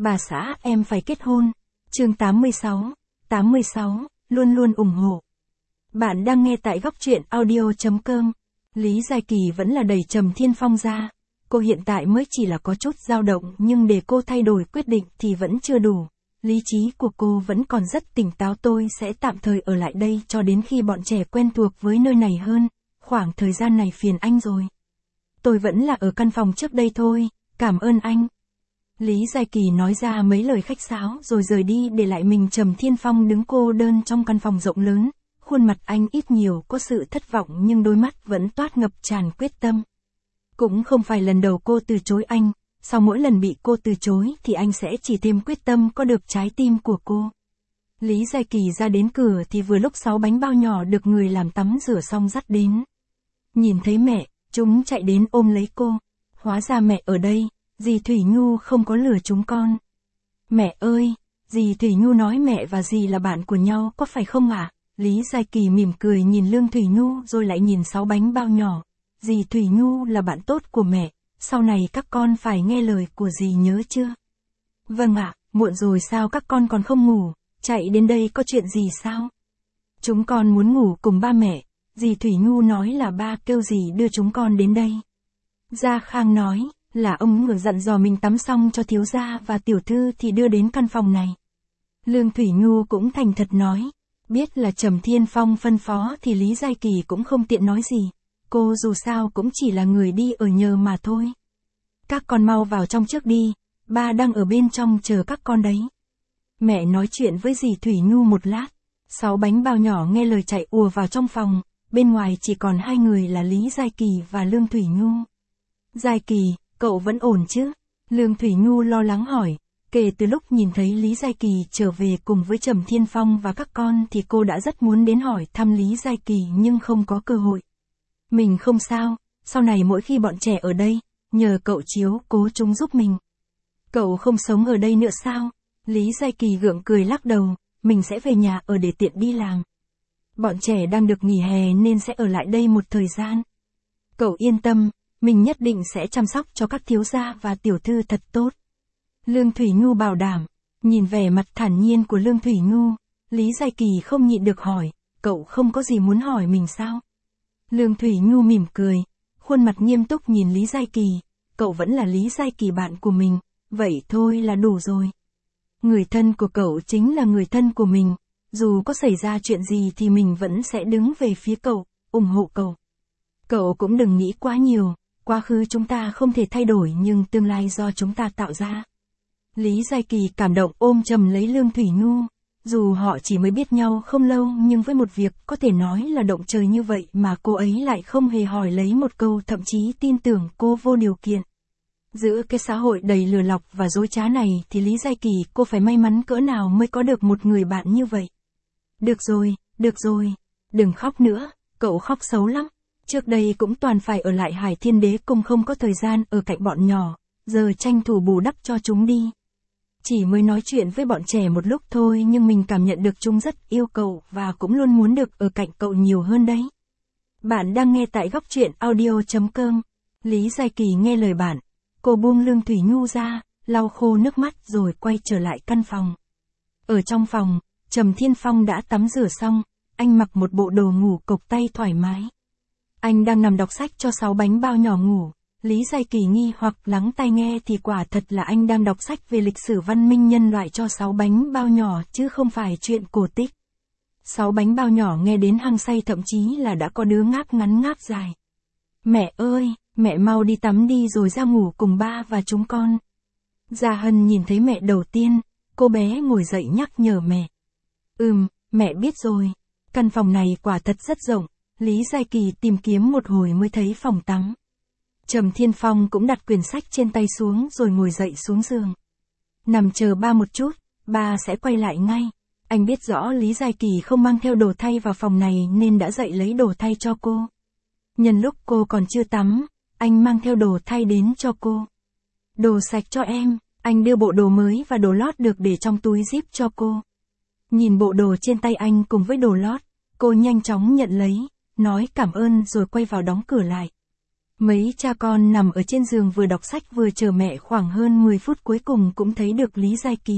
Bà xã em phải kết hôn. Chương 86, luôn luôn ủng hộ. Bạn đang nghe tại góc truyện audio.com. Lý Giai Kỳ vẫn là đẩy Trầm Thiên Phong ra. Cô hiện tại mới chỉ là có chút dao động, nhưng để cô thay đổi quyết định thì vẫn chưa đủ. Lý trí của cô vẫn còn rất tỉnh táo. Tôi sẽ tạm thời ở lại đây cho đến khi bọn trẻ quen thuộc với nơi này hơn. Khoảng thời gian này phiền anh rồi. Tôi vẫn là ở căn phòng trước đây thôi, cảm ơn anh. Lý Giai Kỳ nói ra mấy lời khách sáo rồi rời đi, để lại mình Trầm Thiên Phong đứng cô đơn trong căn phòng rộng lớn. Khuôn mặt anh ít nhiều có sự thất vọng, nhưng đôi mắt vẫn toát ngập tràn quyết tâm. Cũng không phải lần đầu cô từ chối anh, sau mỗi lần bị cô từ chối thì anh sẽ chỉ thêm quyết tâm có được trái tim của cô. Lý Giai Kỳ ra đến cửa thì vừa lúc 6 bánh bao nhỏ được người làm tắm rửa xong dắt đến. Nhìn thấy mẹ, chúng chạy đến ôm lấy cô. Hóa ra mẹ ở đây, dì Thủy Nhu không có lừa chúng con. Mẹ ơi, dì Thủy Nhu nói mẹ và dì là bạn của nhau, có phải không ạ? Lý Giai Kỳ mỉm cười nhìn Lương Thủy Nhu rồi lại nhìn 6 bánh bao nhỏ. Dì Thủy Nhu là bạn tốt của mẹ, sau này các con phải nghe lời của dì nhớ chưa? Vâng ạ, muộn rồi sao các con còn không ngủ, chạy đến đây có chuyện gì sao? Chúng con muốn ngủ cùng ba mẹ, dì Thủy Nhu nói là ba kêu dì đưa chúng con đến đây. Gia Khang nói, là ông ngựa dặn dò mình tắm xong cho thiếu gia và tiểu thư thì đưa đến căn phòng này. Lương Thủy Nhu cũng thành thật nói, biết là Trầm Thiên Phong phân phó thì Lý Giai Kỳ cũng không tiện nói gì. Cô dù sao cũng chỉ là người đi ở nhờ mà thôi. Các con mau vào trong trước đi, ba đang ở bên trong chờ các con đấy. Mẹ nói chuyện với dì Thủy Nhu một lát, 6 bánh bao nhỏ nghe lời chạy ùa vào trong phòng, bên ngoài chỉ còn 2 người là Lý Giai Kỳ và Lương Thủy Nhu. Giai Kỳ, cậu vẫn ổn chứ? Lương Thủy Nhu lo lắng hỏi. Kể từ lúc nhìn thấy Lý Giai Kỳ trở về cùng với Trầm Thiên Phong và các con thì cô đã rất muốn đến hỏi thăm Lý Giai Kỳ nhưng không có cơ hội. Mình không sao, sau này mỗi khi bọn trẻ ở đây, nhờ cậu chiếu cố chúng giúp mình. Cậu không sống ở đây nữa sao? Lý Giai Kỳ gượng cười lắc đầu, mình sẽ về nhà ở để tiện đi làm. Bọn trẻ đang được nghỉ hè nên sẽ ở lại đây một thời gian. Cậu yên tâm, mình nhất định sẽ chăm sóc cho các thiếu gia và tiểu thư thật tốt. Lương Thủy Nhu bảo đảm. Nhìn vẻ mặt thản nhiên của Lương Thủy Nhu, Lý Giai Kỳ không nhịn được hỏi, cậu không có gì muốn hỏi mình sao? Lương Thủy Nhu mỉm cười, khuôn mặt nghiêm túc nhìn Lý Giai Kỳ, cậu vẫn là Lý Giai Kỳ bạn của mình, vậy thôi là đủ rồi. Người thân của cậu chính là người thân của mình, dù có xảy ra chuyện gì thì mình vẫn sẽ đứng về phía cậu, ủng hộ cậu. Cậu cũng đừng nghĩ quá nhiều, quá khứ chúng ta không thể thay đổi nhưng tương lai do chúng ta tạo ra. Lý Giai Kỳ cảm động ôm chầm lấy Lương Thủy Nhu, dù họ chỉ mới biết nhau không lâu nhưng với một việc có thể nói là động trời như vậy mà cô ấy lại không hề hỏi lấy một câu, thậm chí tin tưởng cô vô điều kiện. Giữa cái xã hội đầy lừa lọc và dối trá này thì Lý Giai Kỳ cô phải may mắn cỡ nào mới có được một người bạn như vậy. Được rồi, đừng khóc nữa, cậu khóc xấu lắm. Trước đây cũng toàn phải ở lại Hải Thiên Đế Cung không có thời gian ở cạnh bọn nhỏ, giờ tranh thủ bù đắp cho chúng đi. Chỉ mới nói chuyện với bọn trẻ một lúc thôi nhưng mình cảm nhận được chúng rất yêu cậu và cũng luôn muốn được ở cạnh cậu nhiều hơn đấy. Bạn đang nghe tại góc truyện audio.com. Lý Giai Kỳ nghe lời bạn, cô buông Lương Thủy Nhu ra, lau khô nước mắt rồi quay trở lại căn phòng. Ở trong phòng, Trầm Thiên Phong đã tắm rửa xong, anh mặc một bộ đồ ngủ cộc tay thoải mái. Anh đang nằm đọc sách cho 6 bánh bao nhỏ ngủ. Lý Giai Kỳ nghi hoặc lắng tai nghe thì quả thật là anh đang đọc sách về lịch sử văn minh nhân loại cho 6 bánh bao nhỏ chứ không phải chuyện cổ tích. 6 bánh bao nhỏ nghe đến hăng say, thậm chí là đã có đứa ngáp ngắn ngáp dài. Mẹ ơi, mẹ mau đi tắm đi rồi ra ngủ cùng ba và chúng con. Gia Hân nhìn thấy mẹ đầu tiên, cô bé ngồi dậy nhắc nhở mẹ. Mẹ biết rồi. Căn phòng này quả thật rất rộng, Lý Giai Kỳ tìm kiếm một hồi mới thấy phòng tắm. Trầm Thiên Phong cũng đặt quyển sách trên tay xuống rồi ngồi dậy xuống giường. Nằm chờ ba một chút, ba sẽ quay lại ngay. Anh biết rõ Lý Giai Kỳ không mang theo đồ thay vào phòng này nên đã dậy lấy đồ thay cho cô. Nhân lúc cô còn chưa tắm, anh mang theo đồ thay đến cho cô. Đồ sạch cho em, anh đưa bộ đồ mới và đồ lót được để trong túi zip cho cô. Nhìn bộ đồ trên tay anh cùng với đồ lót, cô nhanh chóng nhận lấy, nói cảm ơn rồi quay vào đóng cửa lại. Mấy cha con nằm ở trên giường vừa đọc sách vừa chờ mẹ khoảng hơn 10 phút cuối cùng cũng thấy được Lý Giai Kỳ.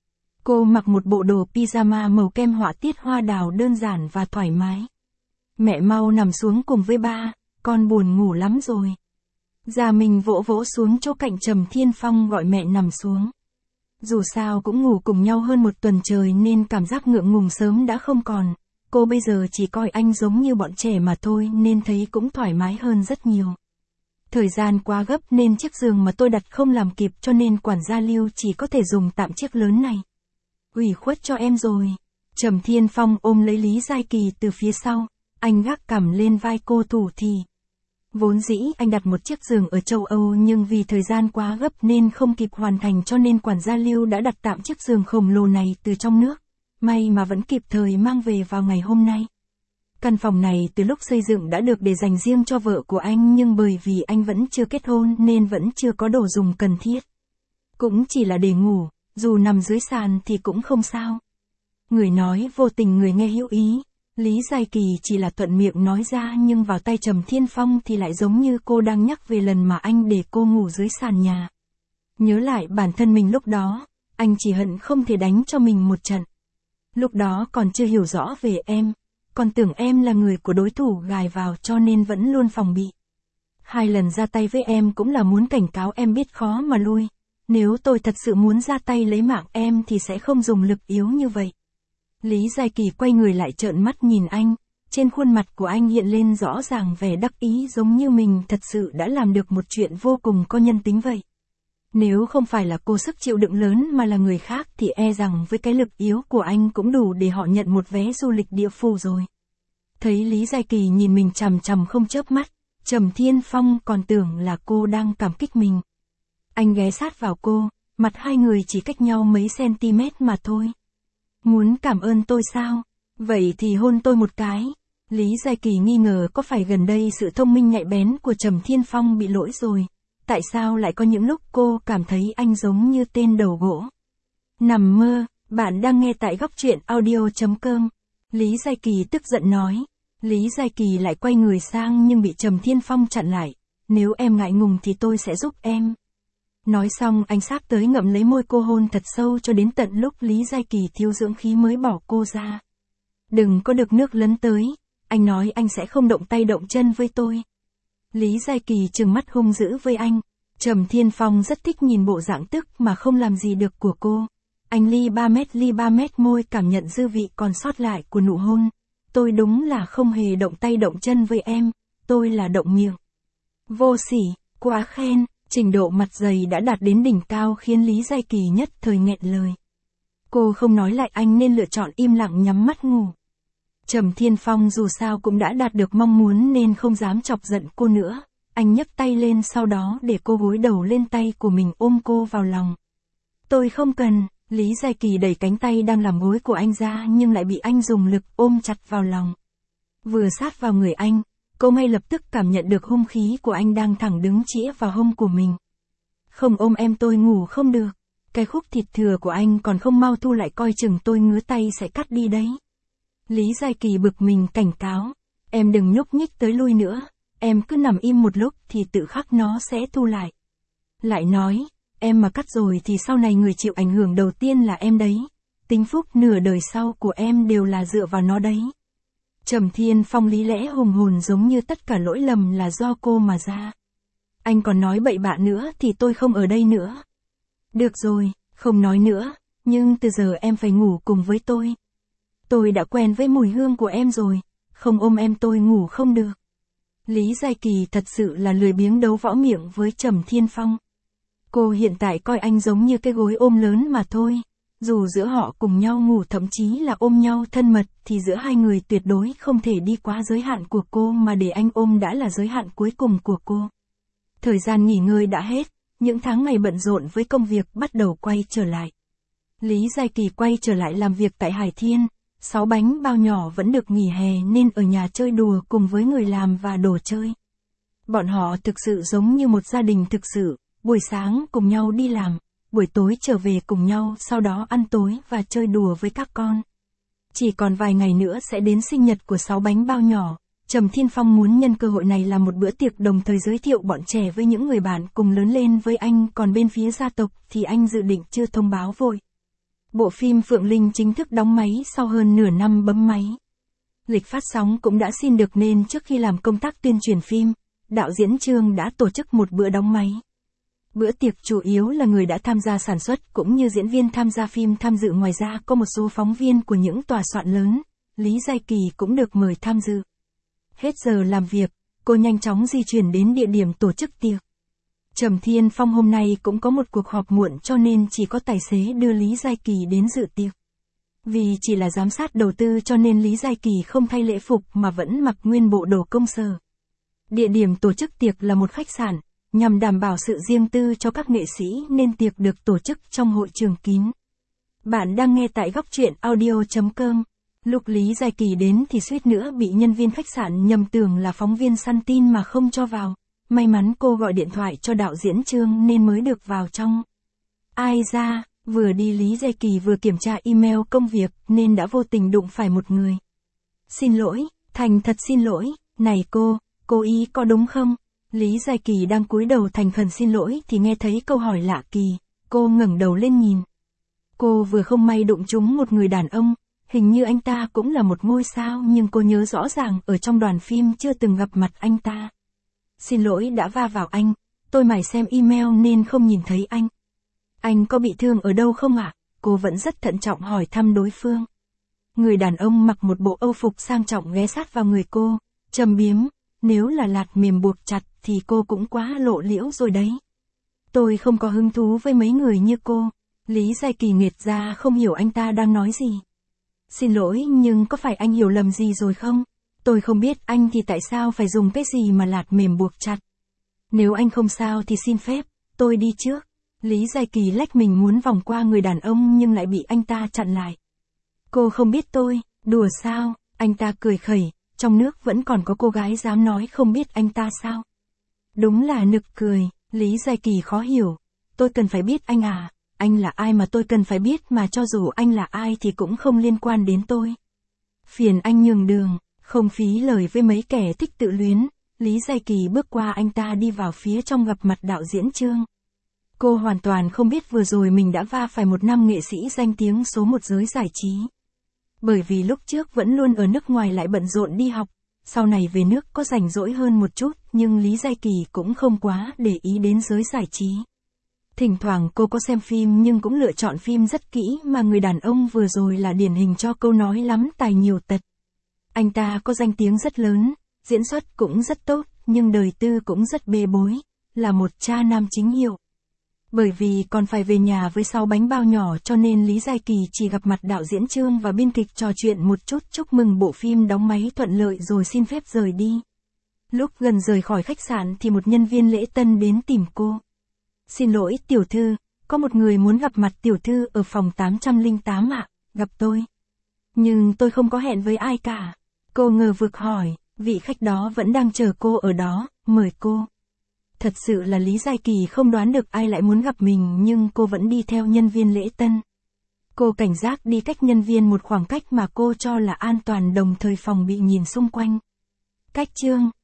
Cô mặc một bộ đồ pyjama màu kem họa tiết hoa đào đơn giản và thoải mái. Mẹ mau nằm xuống cùng với ba, con buồn ngủ lắm rồi. Già mình vỗ vỗ xuống chỗ cạnh Trầm Thiên Phong gọi mẹ nằm xuống. Dù sao cũng ngủ cùng nhau hơn một tuần trời nên cảm giác ngượng ngùng sớm đã không còn. Cô bây giờ chỉ coi anh giống như bọn trẻ mà thôi nên thấy cũng thoải mái hơn rất nhiều. Thời gian quá gấp nên chiếc giường mà tôi đặt không làm kịp cho nên quản gia Lưu chỉ có thể dùng tạm chiếc lớn này. Ủy khuất cho em rồi. Trầm Thiên Phong ôm lấy Lý Giai Kỳ từ phía sau, anh gác cằm lên vai cô thủ thỉ. Vốn dĩ anh đặt một chiếc giường ở châu Âu nhưng vì thời gian quá gấp nên không kịp hoàn thành cho nên quản gia Lưu đã đặt tạm chiếc giường khổng lồ này từ trong nước. May mà vẫn kịp thời mang về vào ngày hôm nay. Căn phòng này từ lúc xây dựng đã được để dành riêng cho vợ của anh nhưng bởi vì anh vẫn chưa kết hôn nên vẫn chưa có đồ dùng cần thiết. Cũng chỉ là để ngủ, dù nằm dưới sàn thì cũng không sao. Người nói vô tình người nghe hữu ý. Lý Giai Kỳ chỉ là thuận miệng nói ra nhưng vào tay Trầm Thiên Phong thì lại giống như cô đang nhắc về lần mà anh để cô ngủ dưới sàn nhà. Nhớ lại bản thân mình lúc đó, anh chỉ hận không thể đánh cho mình một trận. Lúc đó còn chưa hiểu rõ về em, còn tưởng em là người của đối thủ gài vào cho nên vẫn luôn phòng bị. 2 lần ra tay với em cũng là muốn cảnh cáo em biết khó mà lui. Nếu tôi thật sự muốn ra tay lấy mạng em thì sẽ không dùng lực yếu như vậy. Lý Giai Kỳ quay người lại trợn mắt nhìn anh, trên khuôn mặt của anh hiện lên rõ ràng vẻ đắc ý giống như mình thật sự đã làm được một chuyện vô cùng có nhân tính vậy. Nếu không phải là cô sức chịu đựng lớn mà là người khác thì e rằng với cái lực yếu của anh cũng đủ để họ nhận một vé du lịch địa phủ rồi. Thấy Lý Giai Kỳ nhìn mình chằm chằm không chớp mắt, Trầm Thiên Phong còn tưởng là cô đang cảm kích mình. Anh ghé sát vào cô, mặt hai người chỉ cách nhau mấy cm mà thôi. Muốn cảm ơn tôi sao? Vậy thì hôn tôi một cái. Lý Giai Kỳ nghi ngờ có phải gần đây sự thông minh nhạy bén của Trầm Thiên Phong bị lỗi rồi. Tại sao lại có những lúc cô cảm thấy anh giống như tên đầu gỗ? Nằm mơ, bạn đang nghe tại góc truyện audio.com. Lý Giai Kỳ tức giận nói. Lý Giai Kỳ lại quay người sang nhưng bị Trầm Thiên Phong chặn lại. Nếu em ngại ngùng thì tôi sẽ giúp em. Nói xong anh sáp tới ngậm lấy môi cô hôn thật sâu cho đến tận lúc Lý Giai Kỳ thiếu dưỡng khí mới bỏ cô ra. Đừng có được nước lấn tới, anh nói anh sẽ không động tay động chân với tôi. Lý Giai Kỳ trừng mắt hung dữ với anh. Trầm Thiên Phong rất thích nhìn bộ dạng tức mà không làm gì được của cô. Anh ly 3 mét môi cảm nhận dư vị còn sót lại của nụ hôn. Tôi đúng là không hề động tay động chân với em, tôi là động miệng. Vô sỉ, quá khen. Trình độ mặt dày đã đạt đến đỉnh cao khiến Lý Giai Kỳ nhất thời nghẹn lời. Cô không nói lại anh nên lựa chọn im lặng nhắm mắt ngủ. Trầm Thiên Phong dù sao cũng đã đạt được mong muốn nên không dám chọc giận cô nữa. Anh nhấc tay lên sau đó để cô gối đầu lên tay của mình ôm cô vào lòng. Tôi không cần, Lý Giai Kỳ đẩy cánh tay đang làm gối của anh ra nhưng lại bị anh dùng lực ôm chặt vào lòng. Vừa sát vào người anh, cô ngay lập tức cảm nhận được hung khí của anh đang thẳng đứng chĩa vào hông của mình. Không ôm em tôi ngủ không được. Cái khúc thịt thừa của anh còn không mau thu lại coi chừng tôi ngứa tay sẽ cắt đi đấy. Lý Giai Kỳ bực mình cảnh cáo. Em đừng nhúc nhích tới lui nữa. Em cứ nằm im một lúc thì tự khắc nó sẽ thu lại. Lại nói, em mà cắt rồi thì sau này người chịu ảnh hưởng đầu tiên là em đấy. Tính phúc nửa đời sau của em đều là dựa vào nó đấy. Trầm Thiên Phong lý lẽ hùng hồn giống như tất cả lỗi lầm là do cô mà ra. Anh còn nói bậy bạ nữa thì tôi không ở đây nữa. Được rồi, không nói nữa, nhưng từ giờ em phải ngủ cùng với tôi. Tôi đã quen với mùi hương của em rồi, không ôm em tôi ngủ không được. Lý Giai Kỳ thật sự là lười biếng đấu võ miệng với Trầm Thiên Phong. Cô hiện tại coi anh giống như cái gối ôm lớn mà thôi. Dù giữa họ cùng nhau ngủ thậm chí là ôm nhau thân mật thì giữa hai người tuyệt đối không thể đi quá giới hạn của cô mà để anh ôm đã là giới hạn cuối cùng của cô. Thời gian nghỉ ngơi đã hết, những tháng ngày bận rộn với công việc bắt đầu quay trở lại. Lý Giai Kỳ quay trở lại làm việc tại Hải Thiên, 6 bánh bao nhỏ vẫn được nghỉ hè nên ở nhà chơi đùa cùng với người làm và đồ chơi. Bọn họ thực sự giống như một gia đình thực sự, buổi sáng cùng nhau đi làm, buổi tối trở về cùng nhau sau đó ăn tối và chơi đùa với các con. Chỉ còn vài ngày nữa sẽ đến sinh nhật của 6 bánh bao nhỏ, Trầm Thiên Phong muốn nhân cơ hội này làm một bữa tiệc đồng thời giới thiệu bọn trẻ với những người bạn cùng lớn lên với anh, còn bên phía gia tộc thì anh dự định chưa thông báo vội. Bộ phim Phượng Linh chính thức đóng máy sau hơn nửa năm bấm máy. Lịch phát sóng cũng đã xin được nên trước khi làm công tác tuyên truyền phim, đạo diễn Trương đã tổ chức một bữa đóng máy. Bữa tiệc chủ yếu là người đã tham gia sản xuất cũng như diễn viên tham gia phim tham dự, ngoài ra có một số phóng viên của những tòa soạn lớn, Lý Giai Kỳ cũng được mời tham dự. Hết giờ làm việc, cô nhanh chóng di chuyển đến địa điểm tổ chức tiệc. Trầm Thiên Phong hôm nay cũng có một cuộc họp muộn cho nên chỉ có tài xế đưa Lý Giai Kỳ đến dự tiệc. Vì chỉ là giám sát đầu tư cho nên Lý Giai Kỳ không thay lễ phục mà vẫn mặc nguyên bộ đồ công sở. Địa điểm tổ chức tiệc là một khách sạn, nhằm đảm bảo sự riêng tư cho các nghệ sĩ nên tiệc được tổ chức trong hội trường kín. Bạn đang nghe tại góc truyện audio.com. Lúc Lý Giai Kỳ đến thì suýt nữa bị nhân viên khách sạn nhầm tưởng là phóng viên săn tin mà không cho vào. May mắn cô gọi điện thoại cho đạo diễn Trương nên mới được vào trong. Ai ra, vừa đi Lý Giai Kỳ vừa kiểm tra email công việc nên đã vô tình đụng phải một người. Xin lỗi, thành thật xin lỗi, này cô ý có đúng không? Lý Giai Kỳ đang cúi đầu thành khẩn xin lỗi thì nghe thấy câu hỏi lạ kỳ, cô ngẩng đầu lên nhìn. Cô vừa không may đụng trúng một người đàn ông, hình như anh ta cũng là một ngôi sao nhưng cô nhớ rõ ràng ở trong đoàn phim chưa từng gặp mặt anh ta. Xin lỗi đã va vào anh, tôi mải xem email nên không nhìn thấy anh. Anh có bị thương ở đâu không ạ? Cô vẫn rất thận trọng hỏi thăm đối phương. Người đàn ông mặc một bộ âu phục sang trọng ghé sát vào người cô, trầm biếm, nếu là lạt mềm buộc chặt thì cô cũng quá lộ liễu rồi đấy. Tôi không có hứng thú với mấy người như cô. Lý Giai Kỳ nghệt ra không hiểu anh ta đang nói gì. Xin lỗi nhưng có phải anh hiểu lầm gì rồi không? Tôi không biết anh thì tại sao phải dùng cái gì mà lạt mềm buộc chặt. Nếu anh không sao thì xin phép, tôi đi trước. Lý Giai Kỳ lách mình muốn vòng qua người đàn ông nhưng lại bị anh ta chặn lại. Cô không biết tôi, đùa sao? Anh ta cười khẩy, trong nước vẫn còn có cô gái dám nói không biết anh ta sao? Đúng là nực cười, Lý Giai Kỳ khó hiểu. Tôi cần phải biết anh à? Anh là ai mà tôi cần phải biết, mà cho dù anh là ai thì cũng không liên quan đến tôi. Phiền anh nhường đường, không phí lời với mấy kẻ thích tự luyến. Lý Giai Kỳ bước qua anh ta đi vào phía trong gặp mặt đạo diễn Trương. Cô hoàn toàn không biết vừa rồi mình đã va phải một nam nghệ sĩ danh tiếng số một giới giải trí. Bởi vì lúc trước vẫn luôn ở nước ngoài lại bận rộn đi học, sau này về nước có rảnh rỗi hơn một chút, nhưng Lý Giai Kỳ cũng không quá để ý đến giới giải trí. Thỉnh thoảng cô có xem phim nhưng cũng lựa chọn phim rất kỹ, mà người đàn ông vừa rồi là điển hình cho câu nói lắm tài nhiều tật. Anh ta có danh tiếng rất lớn, diễn xuất cũng rất tốt, nhưng đời tư cũng rất bê bối, là một cha nam chính hiệu. Bởi vì còn phải về nhà với 6 bánh bao nhỏ cho nên Lý Giai Kỳ chỉ gặp mặt đạo diễn Trương và biên kịch trò chuyện một chút chúc mừng bộ phim đóng máy thuận lợi rồi xin phép rời đi. Lúc gần rời khỏi khách sạn thì một nhân viên lễ tân đến tìm cô. Xin lỗi tiểu thư, có một người muốn gặp mặt tiểu thư ở phòng 808 ạ, gặp tôi. Nhưng tôi không có hẹn với ai cả. Cô ngờ vực hỏi, vị khách đó vẫn đang chờ cô ở đó, mời cô. Thật sự là Lý Giai Kỳ không đoán được ai lại muốn gặp mình nhưng cô vẫn đi theo nhân viên lễ tân. Cô cảnh giác đi cách nhân viên một khoảng cách mà cô cho là an toàn, đồng thời phòng bị nhìn xung quanh. Cách Trương,